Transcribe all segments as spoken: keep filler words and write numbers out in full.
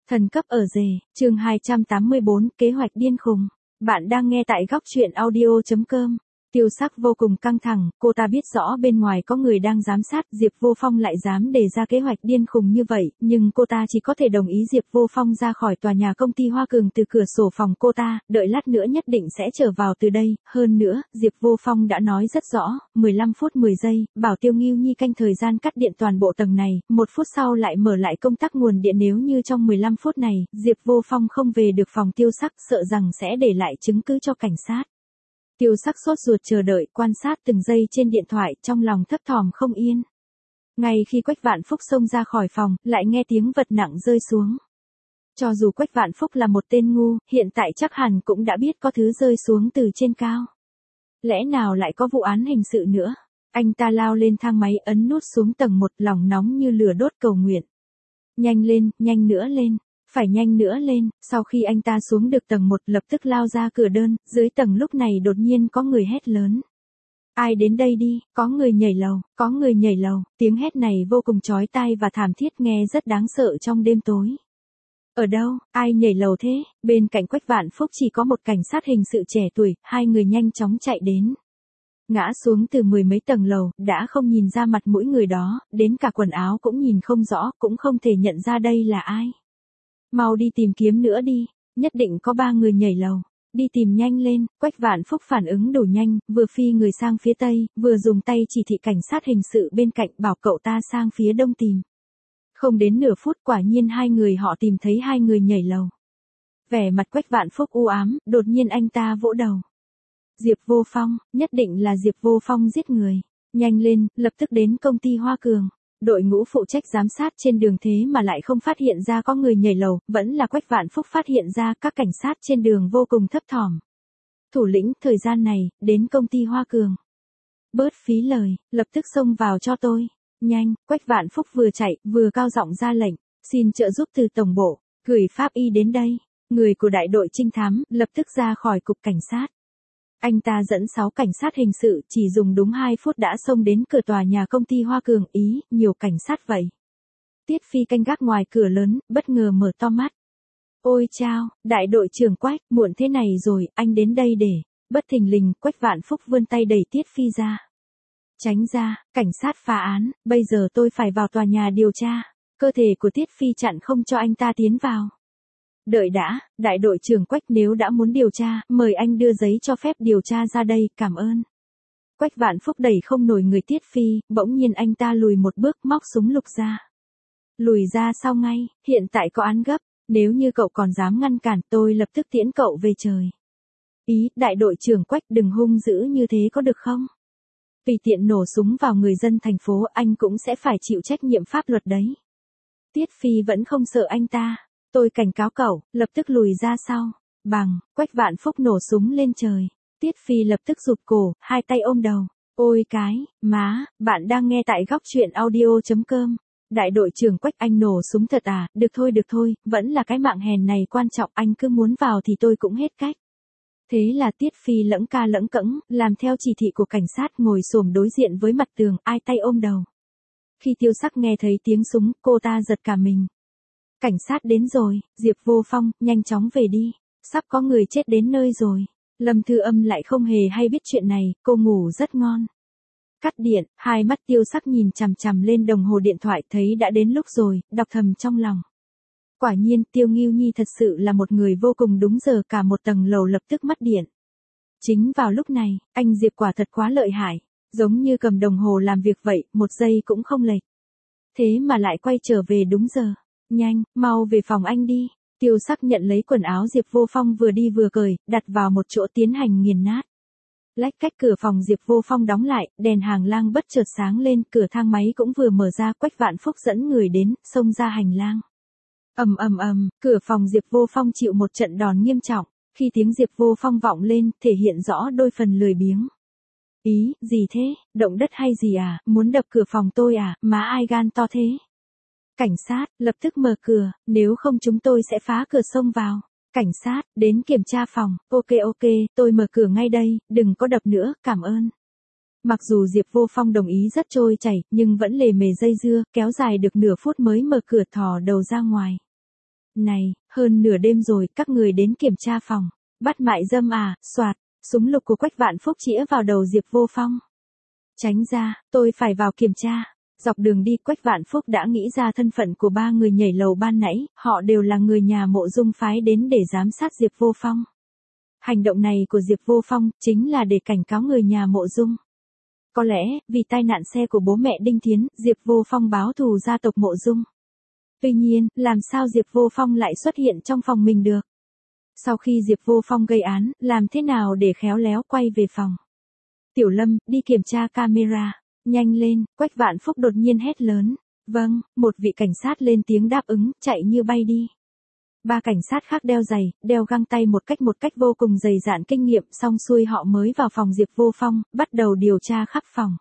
Thần cấp ở rể, chương hai trăm tám mươi bốn, kế hoạch điên khùng. Bạn đang nghe tại góc truyện audio chấm com. Tiêu Sắc vô cùng căng thẳng, cô ta biết rõ bên ngoài có người đang giám sát, Diệp Vô Phong lại dám đề ra kế hoạch điên khùng như vậy, nhưng cô ta chỉ có thể đồng ý Diệp Vô Phong ra khỏi tòa nhà công ty Hoa Cường từ cửa sổ phòng cô ta, đợi lát nữa nhất định sẽ trở vào từ đây, hơn nữa, Diệp Vô Phong đã nói rất rõ, mười lăm phút mười giây, bảo Tiêu Ngưu Nhi canh thời gian cắt điện toàn bộ tầng này, một phút sau lại mở lại công tắc nguồn điện nếu như trong mười lăm phút này, Diệp Vô Phong không về được phòng Tiêu Sắc sợ rằng sẽ để lại chứng cứ cho cảnh sát. Tiêu Sắc sốt ruột chờ đợi, quan sát từng giây trên điện thoại, trong lòng thấp thỏm không yên. Ngay khi Quách Vạn Phúc xông ra khỏi phòng, lại nghe tiếng vật nặng rơi xuống. Cho dù Quách Vạn Phúc là một tên ngu, hiện tại chắc hẳn cũng đã biết có thứ rơi xuống từ trên cao. Lẽ nào lại có vụ án hình sự nữa? Anh ta lao lên thang máy ấn nút xuống tầng một, lòng nóng như lửa đốt cầu nguyện. Nhanh lên, nhanh nữa lên. Phải nhanh nữa lên, sau khi anh ta xuống được tầng một lập tức lao ra cửa đơn, dưới tầng lúc này đột nhiên có người hét lớn. Ai đến đây đi, có người nhảy lầu, có người nhảy lầu, tiếng hét này vô cùng chói tai và thảm thiết nghe rất đáng sợ trong đêm tối. Ở đâu, ai nhảy lầu thế, bên cạnh Quách Vạn Phúc chỉ có một cảnh sát hình sự trẻ tuổi, hai người nhanh chóng chạy đến. Ngã xuống từ mười mấy tầng lầu, đã không nhìn ra mặt mũi người đó, đến cả quần áo cũng nhìn không rõ, cũng không thể nhận ra đây là ai. Mau đi tìm kiếm nữa đi, nhất định có ba người nhảy lầu. Đi tìm nhanh lên, Quách Vạn Phúc phản ứng đủ nhanh, vừa phi người sang phía tây, vừa dùng tay chỉ thị cảnh sát hình sự bên cạnh bảo cậu ta sang phía đông tìm. Không đến nửa phút quả nhiên hai người họ tìm thấy hai người nhảy lầu. Vẻ mặt Quách Vạn Phúc u ám, đột nhiên anh ta vỗ đầu. Diệp Vô Phong, nhất định là Diệp Vô Phong giết người. Nhanh lên, lập tức đến công ty Hoa Cường. Đội ngũ phụ trách giám sát trên đường thế mà lại không phát hiện ra có người nhảy lầu, vẫn là Quách Vạn Phúc phát hiện ra, các cảnh sát trên đường vô cùng thấp thỏm. Thủ lĩnh, thời gian này, đến công ty Hoa Cường. Bớt phí lời, lập tức xông vào cho tôi. Nhanh, Quách Vạn Phúc vừa chạy, vừa cao giọng ra lệnh, xin trợ giúp từ tổng bộ, gửi pháp y đến đây. Người của đại đội trinh thám, lập tức ra khỏi cục cảnh sát. Anh ta dẫn sáu cảnh sát hình sự, chỉ dùng đúng hai phút đã xông đến cửa tòa nhà công ty Hoa Cường. Ý, nhiều cảnh sát vậy. Tiết Phi canh gác ngoài cửa lớn, bất ngờ mở to mắt. Ôi chao, đại đội trưởng Quách, muộn thế này rồi, anh đến đây để. Bất thình lình, Quách Vạn Phúc vươn tay đẩy Tiết Phi ra. Tránh ra, cảnh sát phá án, bây giờ tôi phải vào tòa nhà điều tra. Cơ thể của Tiết Phi chặn không cho anh ta tiến vào. Đợi đã, đại đội trưởng Quách, nếu đã muốn điều tra, mời anh đưa giấy cho phép điều tra ra đây, cảm ơn. Quách Vạn Phúc đẩy không nổi người Tiết Phi, bỗng nhiên anh ta lùi một bước, móc súng lục ra. Lùi ra sau ngay, hiện tại có án gấp, nếu như cậu còn dám ngăn cản, tôi lập tức tiễn cậu về trời. Ý, đại đội trưởng Quách, đừng hung dữ như thế có được không? Tùy tiện nổ súng vào người dân thành phố, anh cũng sẽ phải chịu trách nhiệm pháp luật đấy. Tiết Phi vẫn không sợ anh ta. Tôi cảnh cáo cậu, lập tức lùi ra sau. Bằng, Quách Vạn Phúc nổ súng lên trời. Tiết Phi lập tức rụt cổ, hai tay ôm đầu. Ôi cái, má, bạn đang nghe tại góc truyện audio chấm com. Đại đội trưởng Quách, anh nổ súng thật à, được thôi được thôi, vẫn là cái mạng hèn này quan trọng, anh cứ muốn vào thì tôi cũng hết cách. Thế là Tiết Phi lẫng ca lẫng cẫng, làm theo chỉ thị của cảnh sát, ngồi xổm đối diện với mặt tường, ai tay ôm đầu. Khi Tiêu Sắc nghe thấy tiếng súng, cô ta giật cả mình. Cảnh sát đến rồi, Diệp Vô Phong, nhanh chóng về đi. Sắp có người chết đến nơi rồi. Lâm Thư Âm lại không hề hay biết chuyện này, cô ngủ rất ngon. Cắt điện, hai mắt Tiêu Sắc nhìn chằm chằm lên đồng hồ điện thoại, thấy đã đến lúc rồi, đọc thầm trong lòng. Quả nhiên, Tiêu Ngưu Nhi thật sự là một người vô cùng đúng giờ, cả một tầng lầu lập tức mất điện. Chính vào lúc này, anh Diệp quả thật quá lợi hại, giống như cầm đồng hồ làm việc vậy, một giây cũng không lệch. Thế mà lại quay trở về đúng giờ. Nhanh, mau về phòng anh đi. Tiêu Sắc nhận lấy quần áo Diệp Vô Phong vừa đi vừa cởi, đặt vào một chỗ tiến hành nghiền nát. Lách cách cửa phòng Diệp Vô Phong đóng lại, đèn hàng lang bất chợt sáng lên, cửa thang máy cũng vừa mở ra, Quách Vạn Phúc dẫn người đến, xông ra hành lang. Ầm ầm ầm, cửa phòng Diệp Vô Phong chịu một trận đòn nghiêm trọng, khi tiếng Diệp Vô Phong vọng lên, thể hiện rõ đôi phần lười biếng. Ý, gì thế, động đất hay gì à, muốn đập cửa phòng tôi à, má ai gan to thế? Cảnh sát, lập tức mở cửa, nếu không chúng tôi sẽ phá cửa xông vào. Cảnh sát, đến kiểm tra phòng, ok ok, tôi mở cửa ngay đây, đừng có đập nữa, cảm ơn. Mặc dù Diệp Vô Phong đồng ý rất trôi chảy, nhưng vẫn lề mề dây dưa, kéo dài được nửa phút mới mở cửa thò đầu ra ngoài. Này, hơn nửa đêm rồi, các người đến kiểm tra phòng. Bắt mại dâm à, soạt, súng lục của Quách Vạn Phúc chĩa vào đầu Diệp Vô Phong. Tránh ra, tôi phải vào kiểm tra. Dọc đường đi Quách Vạn Phúc đã nghĩ ra thân phận của ba người nhảy lầu ban nãy, họ đều là người nhà Mộ Dung phái đến để giám sát Diệp Vô Phong. Hành động này của Diệp Vô Phong chính là để cảnh cáo người nhà Mộ Dung. Có lẽ, vì tai nạn xe của bố mẹ Đinh Thiến, Diệp Vô Phong báo thù gia tộc Mộ Dung. Tuy nhiên, làm sao Diệp Vô Phong lại xuất hiện trong phòng mình được? Sau khi Diệp Vô Phong gây án, làm thế nào để khéo léo quay về phòng? Tiểu Lâm, đi kiểm tra camera. Nhanh lên, Quách Vạn Phúc đột nhiên hét lớn. Vâng, một vị cảnh sát lên tiếng đáp ứng, chạy như bay đi. Ba cảnh sát khác đeo giày, đeo găng tay một cách một cách vô cùng dày dạn kinh nghiệm, xong xuôi họ mới vào phòng Diệp Vô Phong, bắt đầu điều tra khắp phòng.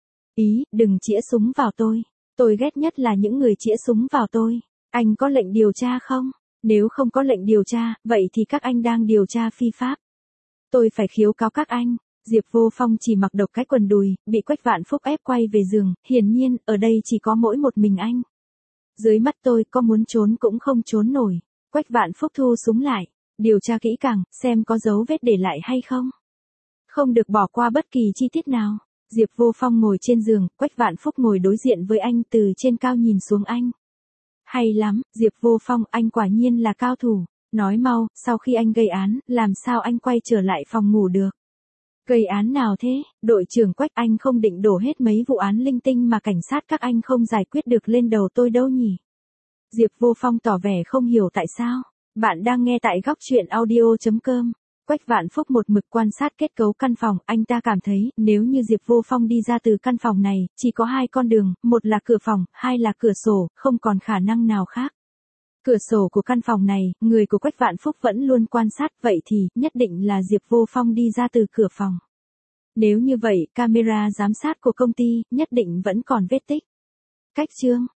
Ý, đừng chĩa súng vào tôi. Tôi ghét nhất là những người chĩa súng vào tôi. Anh có lệnh điều tra không? Nếu không có lệnh điều tra, vậy thì các anh đang điều tra phi pháp. Tôi phải khiếu cáo các anh. Diệp Vô Phong chỉ mặc độc cái quần đùi, bị Quách Vạn Phúc ép quay về giường, hiển nhiên, ở đây chỉ có mỗi một mình anh. Dưới mắt tôi có muốn trốn cũng không trốn nổi. Quách Vạn Phúc thu súng lại, điều tra kỹ càng, xem có dấu vết để lại hay không. Không được bỏ qua bất kỳ chi tiết nào. Diệp Vô Phong ngồi trên giường, Quách Vạn Phúc ngồi đối diện với anh từ trên cao nhìn xuống anh. Hay lắm, Diệp Vô Phong, anh quả nhiên là cao thủ. Nói mau, sau khi anh gây án, làm sao anh quay trở lại phòng ngủ được? Gây án nào thế? Đội trưởng Quách, anh không định đổ hết mấy vụ án linh tinh mà cảnh sát các anh không giải quyết được lên đầu tôi đâu nhỉ? Diệp Vô Phong tỏ vẻ không hiểu tại sao. Bạn đang nghe tại góc truyện audio chấm com. Quách Vạn Phúc một mực quan sát kết cấu căn phòng, anh ta cảm thấy, nếu như Diệp Vô Phong đi ra từ căn phòng này, chỉ có hai con đường, một là cửa phòng, hai là cửa sổ, không còn khả năng nào khác. Cửa sổ của căn phòng này, người của Quách Vạn Phúc vẫn luôn quan sát, vậy thì, nhất định là Diệp Vô Phong đi ra từ cửa phòng. Nếu như vậy, camera giám sát của công ty, nhất định vẫn còn vết tích. Cách chương